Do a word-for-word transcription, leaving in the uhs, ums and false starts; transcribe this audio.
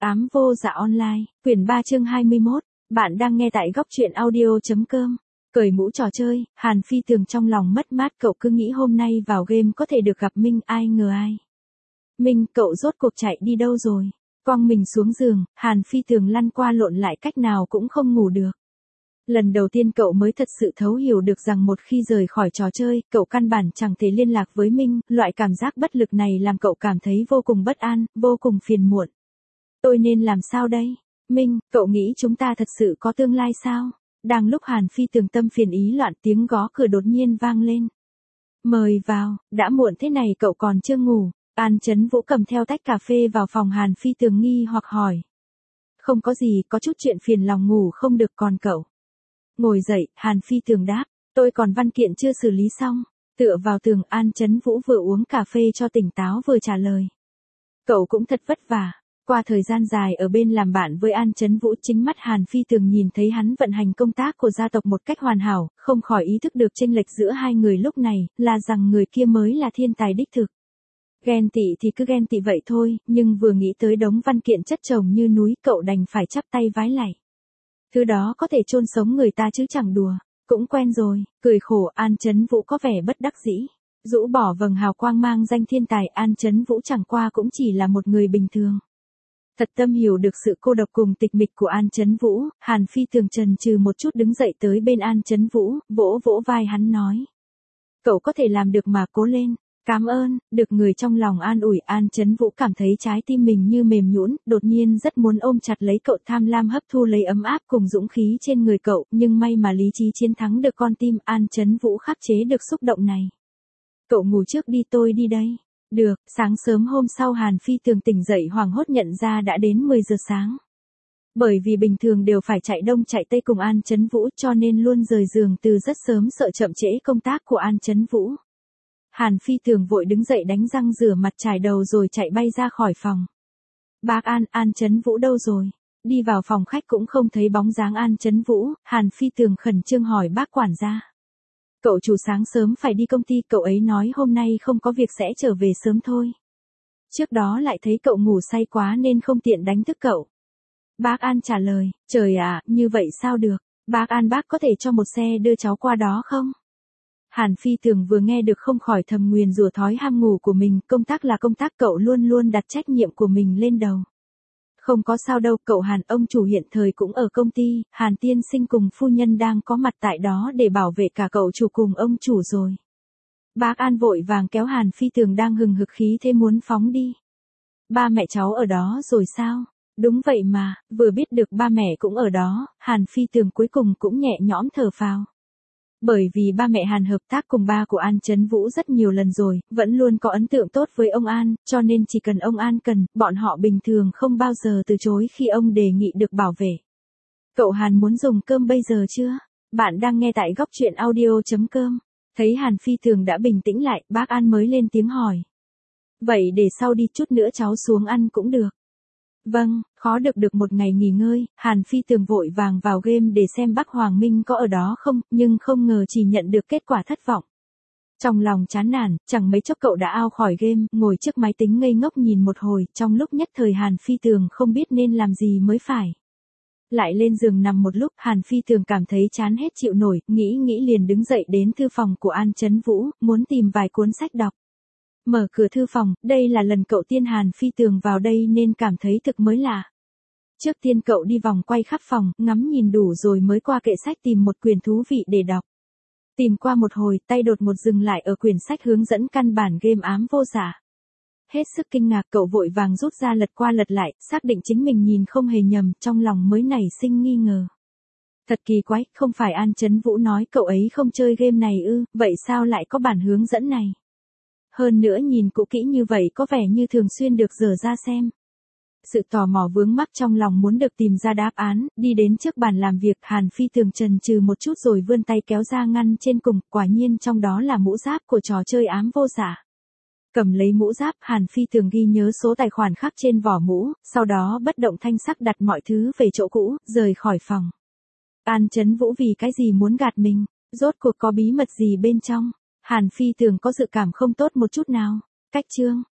Ám vô dạ online, quyển ba chương hai mươi mốt, bạn đang nghe tại góc truyện audio.com. Cởi mũ trò chơi, Hàn Phi Tường trong lòng mất mát, cậu cứ nghĩ hôm nay vào game có thể được gặp Minh, ai ngờ ai. Minh, cậu rốt cuộc chạy đi đâu rồi? Quăng mình xuống giường, Hàn Phi Tường lăn qua lộn lại cách nào cũng không ngủ được. Lần đầu tiên cậu mới thật sự thấu hiểu được rằng một khi rời khỏi trò chơi, cậu căn bản chẳng thể liên lạc với Minh, loại cảm giác bất lực này làm cậu cảm thấy vô cùng bất an, vô cùng phiền muộn. Tôi nên làm sao đây? Minh, cậu nghĩ chúng ta thật sự có tương lai sao? Đang lúc Hàn Phi Tường tâm phiền ý loạn, tiếng gõ cửa đột nhiên vang lên. Mời vào, đã muộn thế này cậu còn chưa ngủ. An Chấn Vũ cầm theo tách cà phê vào phòng Hàn Phi Tường nghi hoặc hỏi. Không có gì, có chút chuyện phiền lòng ngủ không được, còn cậu. Ngồi dậy, Hàn Phi Tường đáp, tôi còn văn kiện chưa xử lý xong. Tựa vào tường, An Chấn Vũ vừa uống cà phê cho tỉnh táo vừa trả lời. Cậu cũng thật vất vả. Qua thời gian dài ở bên làm bạn với An Chấn Vũ, chính mắt Hàn Phi Tường nhìn thấy hắn vận hành công tác của gia tộc một cách hoàn hảo, không khỏi ý thức được chênh lệch giữa hai người lúc này, là rằng người kia mới là thiên tài đích thực. Ghen tị thì cứ ghen tị vậy thôi, nhưng vừa nghĩ tới đống văn kiện chất chồng như núi, cậu đành phải chắp tay vái lạy. Thứ đó có thể chôn sống người ta chứ chẳng đùa. Cũng quen rồi, cười khổ, An Chấn Vũ có vẻ bất đắc dĩ. Rũ bỏ vầng hào quang mang danh thiên tài, An Chấn Vũ chẳng qua cũng chỉ là một người bình thường. Thật tâm hiểu được sự cô độc cùng tịch mịch của An Chấn Vũ, Hàn Phi Tường chần chừ một chút đứng dậy tới bên An Chấn Vũ, vỗ vỗ vai hắn nói. Cậu có thể làm được mà, cố lên. Cảm ơn. Được người trong lòng an ủi, An Chấn Vũ cảm thấy trái tim mình như mềm nhũn, đột nhiên rất muốn ôm chặt lấy cậu, tham lam hấp thu lấy ấm áp cùng dũng khí trên người cậu, nhưng may mà lý trí chiến thắng được con tim, An Chấn Vũ khắc chế được xúc động này. Cậu ngủ trước đi, tôi đi đây. Được. Sáng sớm hôm sau Hàn Phi Tường tỉnh dậy hoảng hốt nhận ra đã đến mười giờ sáng. Bởi vì bình thường đều phải chạy đông chạy tây cùng An Chấn Vũ, cho nên luôn rời giường từ rất sớm, sợ chậm trễ công tác của An Chấn Vũ. Hàn Phi Tường vội đứng dậy đánh răng rửa mặt chải đầu rồi chạy bay ra khỏi phòng. Bác An, An Chấn Vũ đâu rồi? Đi vào phòng khách cũng không thấy bóng dáng An Chấn Vũ, Hàn Phi Tường khẩn trương hỏi bác quản gia. Cậu chủ sáng sớm phải đi công ty, cậu ấy nói hôm nay không có việc sẽ trở về sớm thôi. Trước đó lại thấy cậu ngủ say quá nên không tiện đánh thức cậu. Bác An trả lời, trời ạ, như vậy sao được? Bác An, bác có thể cho một xe đưa cháu qua đó không? Hàn Phi Tường vừa nghe được không khỏi thầm nguyền rủa thói ham ngủ của mình, công tác là công tác, cậu luôn luôn đặt trách nhiệm của mình lên đầu. Không có sao đâu, cậu Hàn, ông chủ hiện thời cũng ở công ty, Hàn tiên sinh cùng phu nhân đang có mặt tại đó để bảo vệ cả cậu chủ cùng ông chủ rồi. Bác An vội vàng kéo Hàn Phi Tường đang hừng hực khí thế muốn phóng đi. Ba mẹ cháu ở đó rồi sao? Đúng vậy mà, vừa biết được ba mẹ cũng ở đó, Hàn Phi Tường cuối cùng cũng nhẹ nhõm thở phào. Bởi vì ba mẹ Hàn hợp tác cùng ba của An Chấn Vũ rất nhiều lần rồi, vẫn luôn có ấn tượng tốt với ông An, cho nên chỉ cần ông An cần, bọn họ bình thường không bao giờ từ chối khi ông đề nghị được bảo vệ. Cậu Hàn muốn dùng cơm bây giờ chưa? Bạn đang nghe tại góc truyện audio.com. Thấy Hàn Phi Tường đã bình tĩnh lại, bác An mới lên tiếng hỏi. Vậy để sau đi, chút nữa cháu xuống ăn cũng được. Vâng, khó được được một ngày nghỉ ngơi, Hàn Phi Tường vội vàng vào game để xem Bắc Hoàng Minh có ở đó không, nhưng không ngờ chỉ nhận được kết quả thất vọng. Trong lòng chán nản, chẳng mấy chốc cậu đã out khỏi game, ngồi trước máy tính ngây ngốc nhìn một hồi, trong lúc nhất thời Hàn Phi Tường không biết nên làm gì mới phải. Lại lên giường nằm một lúc, Hàn Phi Tường cảm thấy chán hết chịu nổi, nghĩ nghĩ liền đứng dậy đến thư phòng của An Chấn Vũ, muốn tìm vài cuốn sách đọc. Mở cửa thư phòng, đây là lần cậu tiên Hàn Phi Tường vào đây nên cảm thấy thực mới lạ. Trước tiên cậu đi vòng quay khắp phòng, ngắm nhìn đủ rồi mới qua kệ sách tìm một quyển thú vị để đọc. Tìm qua một hồi, tay đột ngột dừng lại ở quyển sách hướng dẫn căn bản game Ám Vô Dạ. Hết sức kinh ngạc, cậu vội vàng rút ra lật qua lật lại, xác định chính mình nhìn không hề nhầm, trong lòng mới nảy sinh nghi ngờ. Thật kỳ quái, không phải An Chấn Vũ nói cậu ấy không chơi game này ư, vậy sao lại có bản hướng dẫn này? Hơn nữa nhìn cũ kỹ như vậy có vẻ như thường xuyên được dở ra xem. Sự tò mò vướng mắc trong lòng muốn được tìm ra đáp án, đi đến trước bàn làm việc, Hàn Phi Tường chần chừ một chút rồi vươn tay kéo ra ngăn trên cùng, quả nhiên trong đó là mũ giáp của trò chơi Ám Vô Dạ. Cầm lấy mũ giáp, Hàn Phi Tường ghi nhớ số tài khoản khắc trên vỏ mũ, sau đó bất động thanh sắc đặt mọi thứ về chỗ cũ, rời khỏi phòng. An Chấn Vũ vì cái gì muốn gạt mình, rốt cuộc có bí mật gì bên trong? Hàn Phi Tường có dự cảm không tốt một chút nào. Cách chương